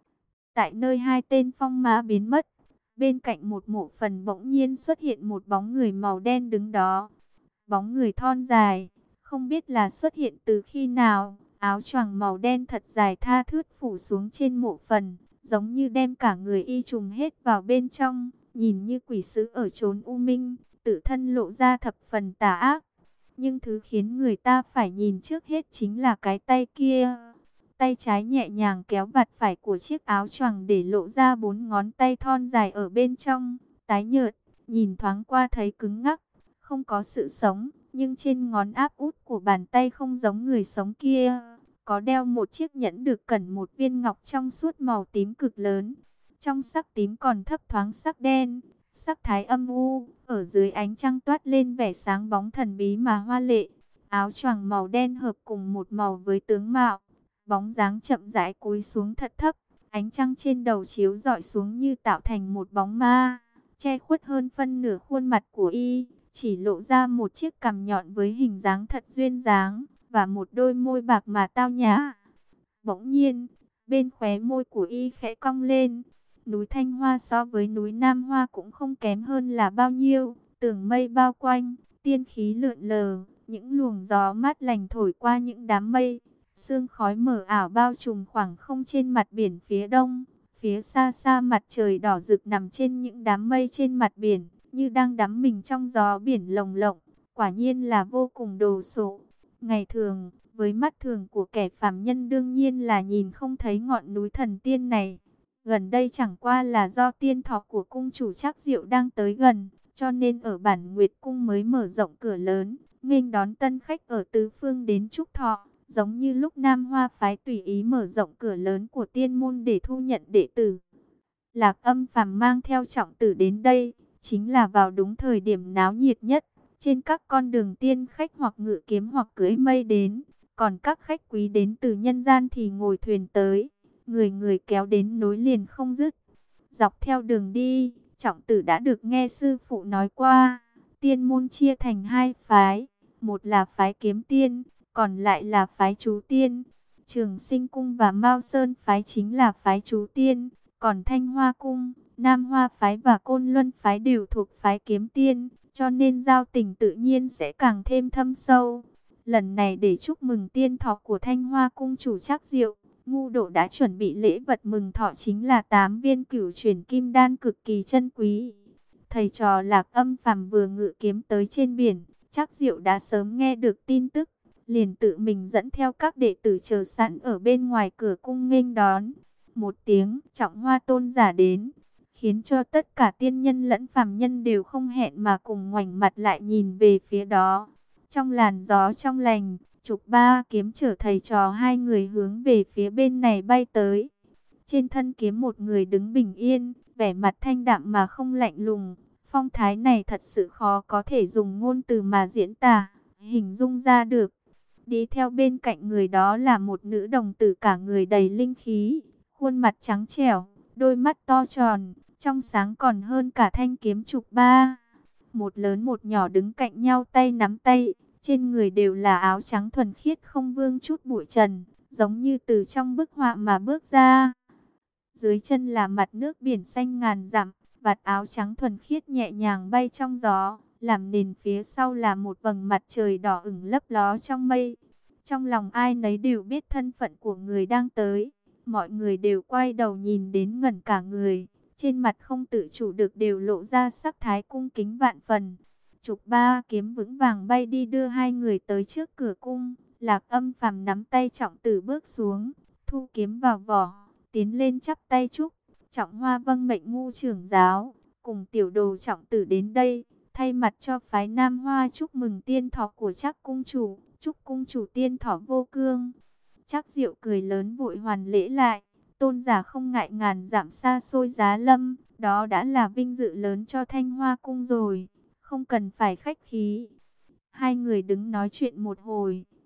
Tại nơi hai tên phong mã biến mất, bên cạnh một mộ phần bỗng nhiên xuất hiện một bóng người màu đen đứng đó. Bóng người thon dài, không biết là xuất hiện từ khi nào, áo choàng màu đen thật dài tha thướt phủ xuống trên mộ phần, giống như đem cả người y trùm hết vào bên trong, nhìn như quỷ sứ ở chốn u minh, tự thân lộ ra thập phần tà ác. Nhưng thứ khiến người ta phải nhìn trước hết chính là cái tay kia. Tay trái nhẹ nhàng kéo vạt phải của chiếc áo choàng để lộ ra bốn ngón tay thon dài ở bên trong, tái nhợt, nhìn thoáng qua thấy cứng ngắc, không có sự sống, nhưng trên ngón áp út của bàn tay không giống người sống kia, có đeo một chiếc nhẫn được cẩn một viên ngọc trong suốt màu tím cực lớn. Trong sắc tím còn thấp thoáng sắc đen, sắc thái âm u, ở dưới ánh trăng toát lên vẻ sáng bóng thần bí mà hoa lệ. Áo choàng màu đen hợp cùng một màu với tướng mạo, bóng dáng chậm rãi cúi xuống thật thấp, ánh trăng trên đầu chiếu rọi xuống như tạo thành một bóng ma, che khuất hơn phân nửa khuôn mặt của y, chỉ lộ ra một chiếc cằm nhọn với hình dáng thật duyên dáng, và một đôi môi bạc mà tao nhã. Bỗng nhiên, bên khóe môi của y khẽ cong lên. Núi Thanh Hoa so với núi Nam Hoa cũng không kém hơn là bao nhiêu, tường mây bao quanh, tiên khí lượn lờ, những luồng gió mát lành thổi qua những đám mây. Sương khói mờ ảo bao trùm khoảng không trên mặt biển phía đông. Phía xa xa mặt trời đỏ rực nằm trên những đám mây trên mặt biển, như đang đắm mình trong gió biển lồng lộng. Quả nhiên là vô cùng đồ sộ. Ngày thường, với mắt thường của kẻ phàm nhân đương nhiên là nhìn không thấy ngọn núi thần tiên này. Gần đây chẳng qua là do tiên thọ của cung chủ Trác Diệu đang tới gần, cho nên ở Bản Nguyệt Cung mới mở rộng cửa lớn, nghênh đón tân khách ở tứ phương đến chúc thọ. Giống như lúc Nam Hoa phái tùy ý mở rộng cửa lớn của tiên môn để thu nhận đệ tử. Lạc Âm Phàm mang theo Trọng Tử đến đây, chính là vào đúng thời điểm náo nhiệt nhất. Trên các con đường tiên khách hoặc ngự kiếm hoặc cưỡi mây đến, còn các khách quý đến từ nhân gian thì ngồi thuyền tới. Người người kéo đến nối liền không dứt. Dọc theo đường đi, Trọng Tử đã được nghe sư phụ nói qua, tiên môn chia thành hai phái, một là phái Kiếm Tiên, còn lại là phái Chú Tiên. Trường Sinh Cung và Mao Sơn phái chính là phái Chú Tiên, còn Thanh Hoa Cung, Nam Hoa phái và Côn Luân phái đều thuộc phái Kiếm Tiên, cho nên giao tình tự nhiên sẽ càng thêm thâm sâu. Lần này để chúc mừng tiên thọ của Thanh Hoa Cung chủ Trác Diệu, Ngu Độ đã chuẩn bị lễ vật mừng thọ chính là tám viên cửu chuyển kim đan cực kỳ chân quý. Thầy trò Lạc Âm Phàm vừa ngự kiếm tới trên biển, Trác Diệu đã sớm nghe được tin tức, liền tự mình dẫn theo các đệ tử chờ sẵn ở bên ngoài cửa cung nghênh đón. Một tiếng Trọng Hoa tôn giả đến, khiến cho tất cả tiên nhân lẫn phàm nhân đều không hẹn mà cùng ngoảnh mặt lại nhìn về phía đó. Trong làn gió trong lành, Trục Ba kiếm chở thầy trò hai người hướng về phía bên này bay tới. Trên thân kiếm một người đứng bình yên, vẻ mặt thanh đạm mà không lạnh lùng. Phong thái này thật sự khó có thể dùng ngôn từ mà diễn tả, hình dung ra được. Đi theo bên cạnh người đó là một nữ đồng tử cả người đầy linh khí, khuôn mặt trắng trẻo, đôi mắt to tròn, trong sáng còn hơn cả thanh kiếm Trục Ba. Một lớn một nhỏ đứng cạnh nhau tay nắm tay, trên người đều là áo trắng thuần khiết không vương chút bụi trần, giống như từ trong bức họa mà bước ra. Dưới chân là mặt nước biển xanh ngàn dặm, vạt áo trắng thuần khiết nhẹ nhàng bay trong gió, làm nền phía sau là một vầng mặt trời đỏ ửng lấp ló trong mây. Trong lòng ai nấy đều biết thân phận của người đang tới, mọi người đều quay đầu nhìn đến ngẩn cả người, trên mặt không tự chủ được đều lộ ra sắc thái cung kính vạn phần. Trục Ba kiếm vững vàng bay đi đưa hai người tới trước cửa cung. Lạc Âm Phàm nắm tay Trọng Tử bước xuống, thu kiếm vào vỏ, tiến lên chắp tay chúc. Trọng Hoa vâng mệnh Ngu trưởng giáo, cùng tiểu đồ Trọng Tử đến đây, thay mặt cho phái Nam Hoa chúc mừng tiên thọ của Trác cung chủ, chúc cung chủ tiên thọ vô cương. Trác Diệu cười lớn vội hoàn lễ lại, tôn giả không ngại ngàn dặm xa xôi giá lâm, đó đã là vinh dự lớn cho Thanh Hoa cung rồi, không cần phải khách khí. Hai người đứng nói chuyện một hồi,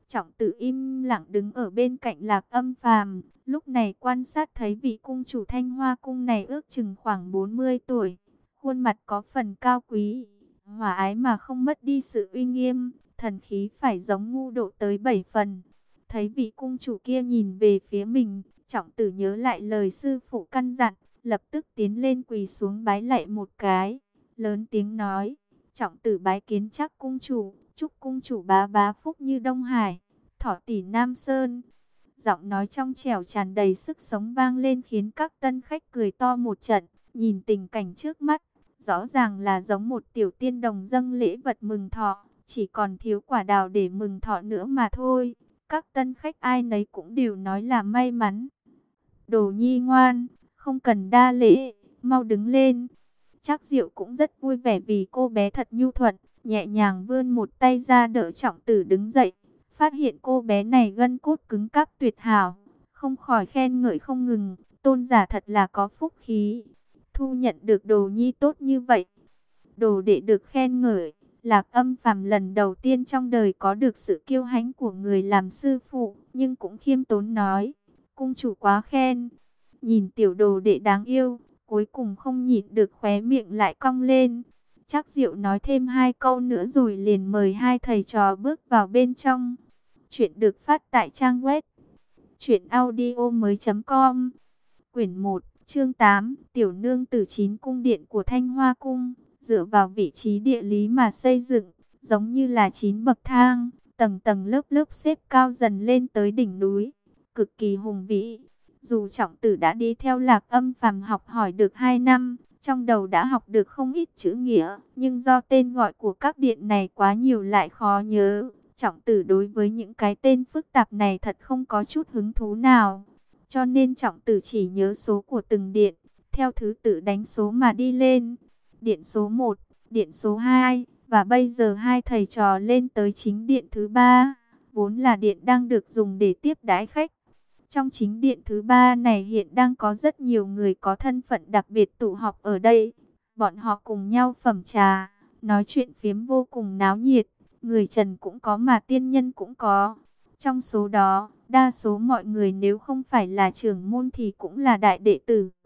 Trọng Tử im lặng đứng ở bên cạnh Lạc Âm Phàm, lúc này quan sát thấy vị cung chủ Thanh Hoa cung này ước chừng khoảng bốn mươi tuổi, khuôn mặt có phần cao quý, hòa ái mà không mất đi sự uy nghiêm, thần khí phải giống Ngu Độ tới bảy phần. Thấy vị cung chủ kia nhìn về phía mình, Trọng Tử nhớ lại lời sư phụ căn dặn, lập tức tiến lên quỳ xuống bái lạy một cái, lớn tiếng nói: Trọng Tử bái kiến Trác cung chủ, chúc cung chủ bá bá phúc như Đông Hải, thọ tỷ Nam Sơn. Giọng nói trong trẻo tràn đầy sức sống vang lên khiến các tân khách cười to một trận. Nhìn tình cảnh trước mắt, rõ ràng là giống một tiểu tiên đồng dâng lễ vật mừng thọ, chỉ còn thiếu quả đào để mừng thọ nữa mà thôi. Các tân khách ai nấy cũng đều nói là may mắn. Đồ nhi ngoan, không cần đa lễ, mau đứng lên. Trác Diệu cũng rất vui vẻ vì cô bé thật nhu thuận, nhẹ nhàng vươn một tay ra đỡ Trọng Tử đứng dậy. Phát hiện cô bé này gân cốt cứng cáp tuyệt hảo, không khỏi khen ngợi không ngừng, tôn giả thật là có phúc khí, thu nhận được đồ nhi tốt như vậy. Đồ đệ được khen ngợi, Lạc Âm Phàm lần đầu tiên trong đời có được sự kiêu hãnh của người làm sư phụ, nhưng cũng khiêm tốn nói: cung chủ quá khen. Nhìn tiểu đồ đệ đáng yêu, cuối cùng không nhịn được khóe miệng lại cong lên. Trác Diệu nói thêm hai câu nữa rồi liền mời hai thầy trò bước vào bên trong. Chuyện được phát tại trang web truyện audio mới chấm com. Quyển một, chương tám, Tiểu nương tử chín cung điện của Thanh Hoa cung, dựa vào vị trí địa lý mà xây dựng, giống như là chín bậc thang, tầng tầng lớp lớp xếp cao dần lên tới đỉnh núi, cực kỳ hùng vĩ. Dù Trọng Tử đã đi theo Lạc Âm Phàm học hỏi được hai năm, trong đầu đã học được không ít chữ nghĩa, nhưng do tên gọi của các điện này quá nhiều lại khó nhớ, Trọng Tử đối với những cái tên phức tạp này thật không có chút hứng thú nào. Cho nên Trọng Tử chỉ nhớ số của từng điện, theo thứ tự đánh số mà đi lên. Điện số một, điện số hai, và bây giờ hai thầy trò lên tới chính điện thứ ba, vốn là điện đang được dùng để tiếp đãi khách. Trong chính điện thứ ba này hiện đang có rất nhiều người có thân phận đặc biệt tụ họp ở đây. Bọn họ cùng nhau phẩm trà, nói chuyện phiếm vô cùng náo nhiệt. Người trần cũng có mà tiên nhân cũng có. Trong số đó, đa số mọi người nếu không phải là trưởng môn thì cũng là đại đệ tử.